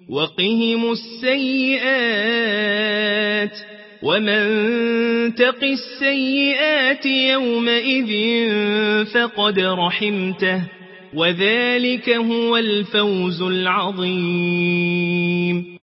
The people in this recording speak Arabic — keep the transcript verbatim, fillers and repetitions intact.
وقهم السيئات ومن تق السيئات يومئذ فقد رحمته وذلك هو الفوز العظيم.